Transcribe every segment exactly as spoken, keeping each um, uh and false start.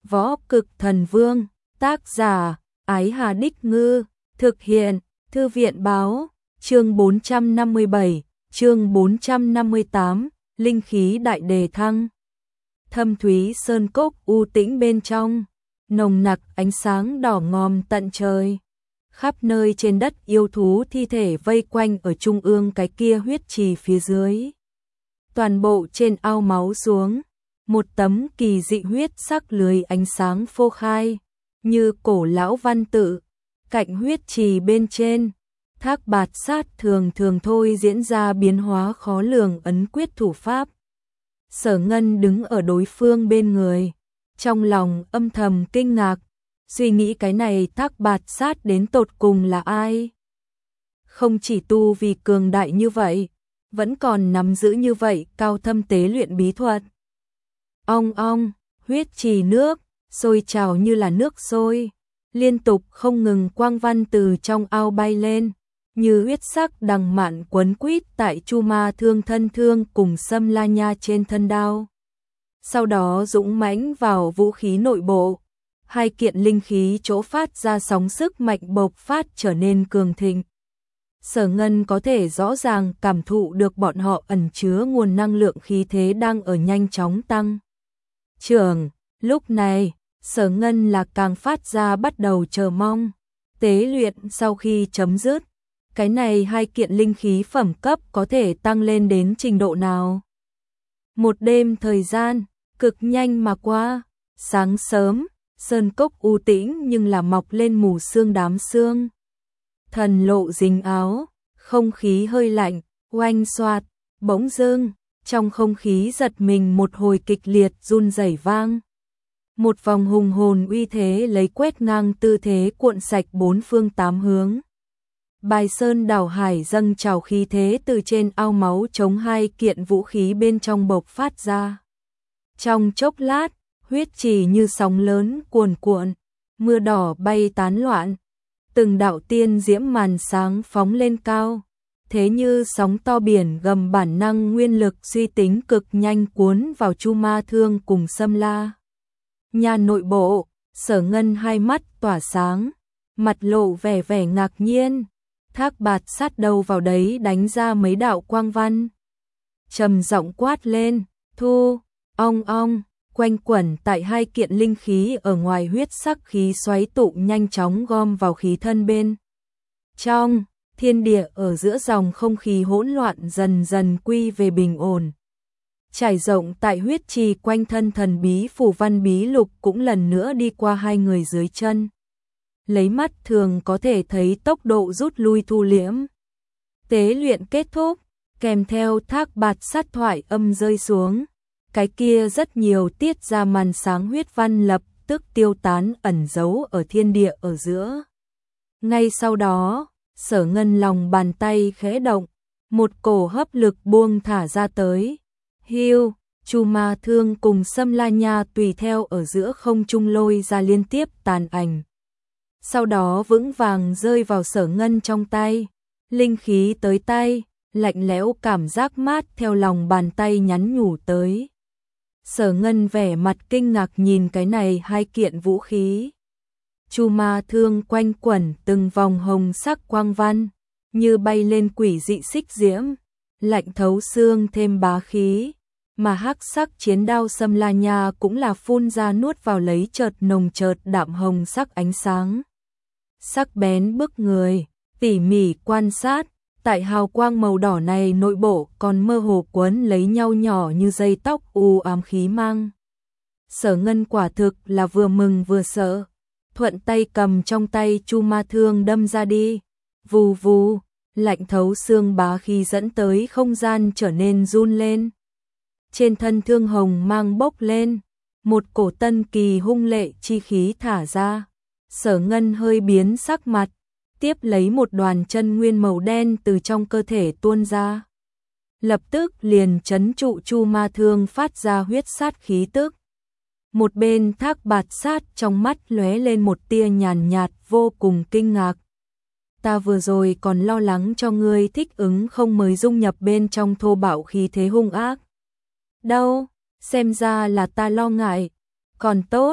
Võ Cực Thần Vương, tác giả, Ái Hà Đích Ngư, thực hiện, Thư viện Báo, chương bốn trăm năm mươi bảy, chương bốn trăm năm mươi tám, linh khí đại đề thăng. Thâm thúy sơn cốc u tĩnh bên trong, nồng nặc ánh sáng đỏ ngòm tận trời. Khắp nơi trên đất yêu thú thi thể vây quanh ở trung ương cái kia huyết trì phía dưới. Toàn bộ trên ao máu xuống, một tấm kỳ dị huyết sắc lưới ánh sáng phô khai, như cổ lão văn tự, cạnh huyết trì bên trên. Thác Bạt Sát thường thường thôi diễn ra biến hóa khó lường ấn quyết thủ pháp. Sở Ngân đứng ở đối phương bên người, trong lòng âm thầm kinh ngạc, suy nghĩ cái này Thác Bạt Sát đến tột cùng là ai? Không chỉ tu vì cường đại như vậy, vẫn còn nắm giữ như vậy cao thâm tế luyện bí thuật. Ong ong, huyết trì nước, sôi trào như là nước sôi, liên tục không ngừng quang văn từ trong ao bay lên, như huyết sắc đằng mạn quấn quýt tại Chu Ma Thương thân thương cùng Sâm La Nha trên thân đao. Sau đó dũng mãnh vào vũ khí nội bộ, hai kiện linh khí chỗ phát ra sóng sức mạnh bộc phát trở nên cường thịnh. Sở Ngân có thể rõ ràng cảm thụ được bọn họ ẩn chứa nguồn năng lượng khí thế đang ở nhanh chóng tăng trưởng. Lúc này, Sở Ngân là càng phát ra bắt đầu chờ mong. Tế luyện sau khi chấm dứt, cái này hai kiện linh khí phẩm cấp có thể tăng lên đến trình độ nào? Một đêm thời gian, cực nhanh mà qua, sáng sớm, sơn cốc u tĩnh nhưng là mọc lên mù sương đám sương. Thần lộ dính áo, không khí hơi lạnh, oanh xoạt, bỗng dưng, trong không khí giật mình một hồi kịch liệt run rẩy vang. Một vòng hùng hồn uy thế lấy quét ngang tư thế cuộn sạch bốn phương tám hướng. Bài sơn đảo hải dâng trào khí thế từ trên ao máu chống hai kiện vũ khí bên trong bộc phát ra. Trong chốc lát, huyết trì như sóng lớn cuồn cuộn, mưa đỏ bay tán loạn, từng đạo tiên diễm màn sáng phóng lên cao, thế như sóng to biển gầm bản năng nguyên lực suy tính cực nhanh cuốn vào Chu Ma Thương cùng Sâm La Nha nội bộ. Sở Ngân hai mắt tỏa sáng, mặt lộ vẻ vẻ ngạc nhiên. Thác Bạt Sát đầu vào đấy đánh ra mấy đạo quang văn, trầm giọng quát lên, thu. Ong ong, quanh quẩn tại hai kiện linh khí ở ngoài huyết sắc khí xoáy tụ nhanh chóng gom vào khí thân bên trong. Thiên địa ở giữa dòng không khí hỗn loạn dần dần quy về bình ổn. Trải rộng tại huyết trì quanh thân thần bí phù văn bí lục cũng lần nữa đi qua hai người dưới chân. Lấy mắt thường có thể thấy tốc độ rút lui thu liễm. Tế luyện kết thúc, kèm theo Thác Bạt Sát thoại âm rơi xuống. Cái kia rất nhiều tiết ra màn sáng huyết văn lập tức tiêu tán ẩn giấu ở thiên địa ở giữa. Ngay sau đó, Sở Ngân lòng bàn tay khẽ động, một cổ hấp lực buông thả ra tới. Hiu, Chu Ma Thương cùng Sâm La Nha tùy theo ở giữa không trung lôi ra liên tiếp tàn ảnh. Sau đó vững vàng rơi vào Sở Ngân trong tay. Linh khí tới tay, lạnh lẽo cảm giác mát theo lòng bàn tay nhắn nhủ tới. Sở Ngân vẻ mặt kinh ngạc nhìn cái này hai kiện vũ khí. Chu Ma Thương quanh quẩn từng vòng hồng sắc quang văn, như bay lên quỷ dị xích diễm, lạnh thấu xương thêm bá khí. Mà hắc sắc chiến đao Sâm La Nha cũng là phun ra nuốt vào lấy chợt nồng chợt đạm hồng sắc ánh sáng. Sắc bén bức người, tỉ mỉ quan sát, tại hào quang màu đỏ này nội bộ còn mơ hồ quấn lấy nhau nhỏ như dây tóc u ám khí mang. Sở Ngân quả thực là vừa mừng vừa sợ, thuận tay cầm trong tay Chu Ma Thương đâm ra đi. Vù vù, lạnh thấu xương bá khí dẫn tới không gian trở nên run lên. Trên thân thương hồng mang bốc lên, một cổ tân kỳ hung lệ chi khí thả ra. Sở Ngân hơi biến sắc mặt, tiếp lấy một đoàn chân nguyên màu đen từ trong cơ thể tuôn ra. Lập tức liền trấn trụ Chu Ma Thương phát ra huyết sát khí tức. Một bên Thác Bạt Sát trong mắt lóe lên một tia nhàn nhạt vô cùng kinh ngạc. Ta vừa rồi còn lo lắng cho ngươi thích ứng không mới dung nhập bên trong thô bạo khí thế hung ác. Đâu, xem ra là ta lo ngại. Còn tốt,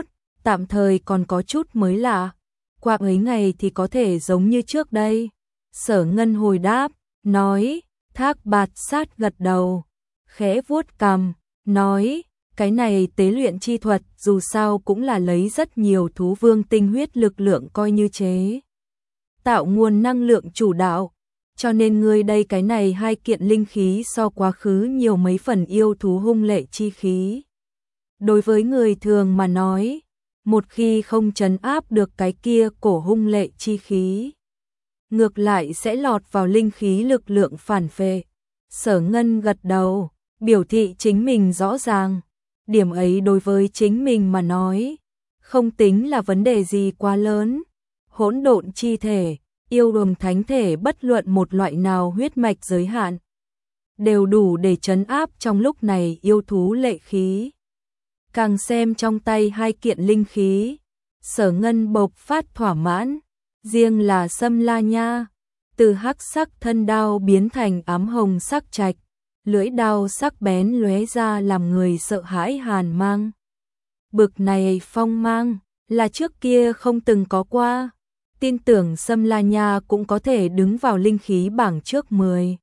tạm thời còn có chút mới lạ. Qua ấy ngày thì có thể giống như trước đây. Sở Ngân hồi đáp, nói, Thác Bạt Sát gật đầu, khẽ vuốt cằm, nói, cái này tế luyện chi thuật dù sao cũng là lấy rất nhiều thú vương tinh huyết lực lượng coi như chế. Tạo nguồn năng lượng chủ đạo, cho nên ngươi đây cái này hai kiện linh khí so quá khứ nhiều mấy phần yêu thú hung lệ chi khí. Đối với người thường mà nói, một khi không trấn áp được cái kia cổ hung lệ chi khí, ngược lại sẽ lọt vào linh khí lực lượng phản phệ. Sở Ngân gật đầu, biểu thị chính mình rõ ràng. Điểm ấy đối với chính mình mà nói, không tính là vấn đề gì quá lớn. Hỗn độn chi thể, yêu đồn thánh thể bất luận một loại nào huyết mạch giới hạn, đều đủ để trấn áp trong lúc này yêu thú lệ khí. Càng xem trong tay hai kiện linh khí, Sở Ngân bộc phát thỏa mãn, riêng là Sâm La Nha, từ hắc sắc thân đao biến thành ám hồng sắc trạch, lưỡi đao sắc bén lóe ra làm người sợ hãi hàn mang. Bực này phong mang, là trước kia không từng có qua, tin tưởng Sâm La Nha cũng có thể đứng vào linh khí bảng trước mười.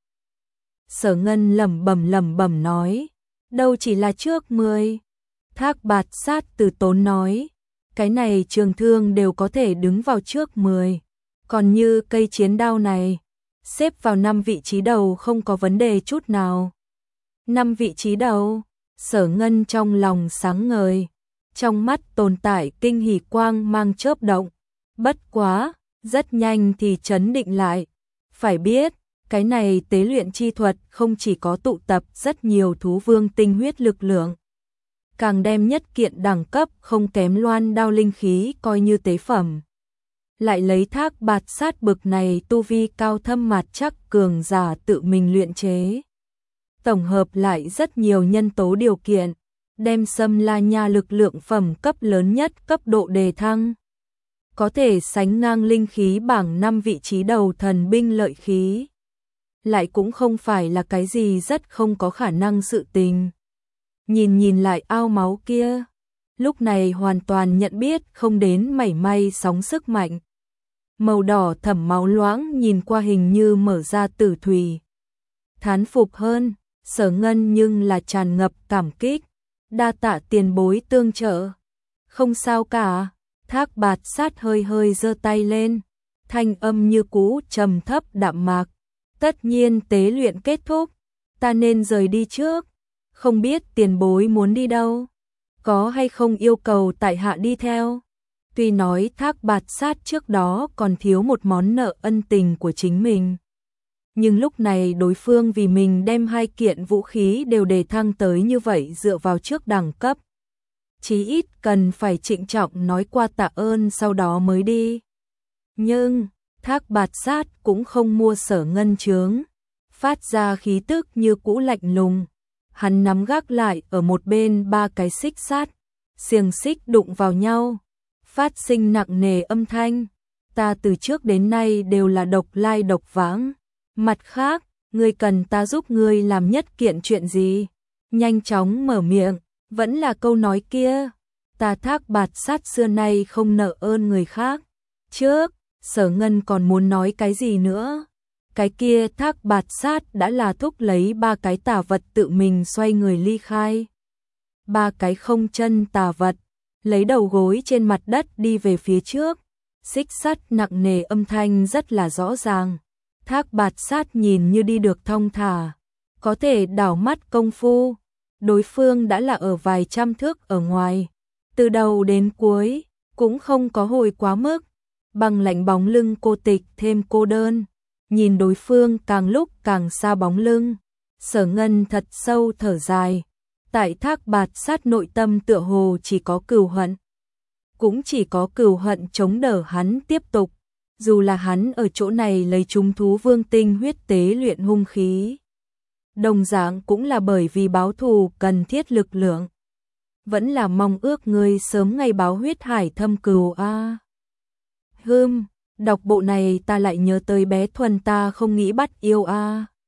Sở Ngân lẩm bẩm lẩm bẩm nói, đâu chỉ là trước mười. Thác Bạt Sát từ tốn nói, cái này trường thương đều có thể đứng vào trước mười, còn như cây chiến đao này, xếp vào năm vị trí đầu không có vấn đề chút nào. Năm vị trí đầu, Sở Ngân trong lòng sáng ngời, trong mắt tồn tại kinh hỉ quang mang chớp động, bất quá, rất nhanh thì trấn định lại. Phải biết, cái này tế luyện chi thuật không chỉ có tụ tập rất nhiều thú vương tinh huyết lực lượng, càng đem nhất kiện đẳng cấp không kém loan đao linh khí coi như tế phẩm. Lại lấy Thác Bạt Sát bực này tu vi cao thâm mạt chắc cường giả tự mình luyện chế. Tổng hợp lại rất nhiều nhân tố điều kiện, đem Sâm La Nha lực lượng phẩm cấp lớn nhất cấp độ đề thăng. Có thể sánh ngang linh khí bảng năm vị trí đầu thần binh lợi khí. Lại cũng không phải là cái gì rất không có khả năng sự tình. Nhìn nhìn lại ao máu kia, lúc này hoàn toàn nhận biết không đến mảy may sóng sức mạnh. Màu đỏ thẫm máu loãng nhìn qua hình như mở ra tử thủy. Thán phục hơn, Sở Ngân nhưng là tràn ngập cảm kích, đa tạ tiền bối tương trợ. Không sao cả, Thác Bạt Sát hơi hơi giơ tay lên, thanh âm như cũ trầm thấp đạm mạc. Tất nhiên tế luyện kết thúc, ta nên rời đi trước. Không biết tiền bối muốn đi đâu, có hay không yêu cầu tại hạ đi theo. Tuy nói Thác Bạt Sát trước đó còn thiếu một món nợ ân tình của chính mình, nhưng lúc này đối phương vì mình đem hai kiện vũ khí đều đề thăng tới như vậy dựa vào trước đẳng cấp. Chí ít cần phải trịnh trọng nói qua tạ ơn sau đó mới đi. Nhưng, Thác Bạt Sát cũng không mua Sở Ngân chướng, phát ra khí tức như cũ lạnh lùng. Hắn nắm gác lại ở một bên ba cái xích sắt, xiềng xích đụng vào nhau, phát sinh nặng nề âm thanh. Ta từ trước đến nay đều là độc lai độc vãng. Mặt khác, ngươi cần ta giúp ngươi làm nhất kiện chuyện gì? Nhanh chóng mở miệng, vẫn là câu nói kia. Ta Thác Bạt Sát xưa nay không nợ ơn người khác. Trước, Sở Ngân còn muốn nói cái gì nữa? Cái kia Thác Bạt Sát đã là thúc lấy ba cái tà vật tự mình xoay người ly khai. Ba cái không chân tà vật, lấy đầu gối trên mặt đất đi về phía trước. Xích sắt nặng nề âm thanh rất là rõ ràng. Thác Bạt Sát nhìn như đi được thong thả, có thể đảo mắt công phu. Đối phương đã là ở vài trăm thước ở ngoài. Từ đầu đến cuối, cũng không có hồi quá mức. Bằng lạnh bóng lưng cô tịch thêm cô đơn. Nhìn đối phương càng lúc càng xa bóng lưng, Sở Ngân thật sâu thở dài. Tại Thác Bạt Sát nội tâm tựa hồ chỉ có cừu hận. Cũng chỉ có cừu hận chống đỡ hắn tiếp tục. Dù là hắn ở chỗ này lấy chúng thú vương tinh huyết tế luyện hung khí, đồng dạng cũng là bởi vì báo thù cần thiết lực lượng. Vẫn là mong ước ngươi sớm ngày báo huyết hải thâm cừu a. À. Hừm, đọc bộ này ta lại nhớ tới bé Thuần ta không nghĩ bắt yêu a. À.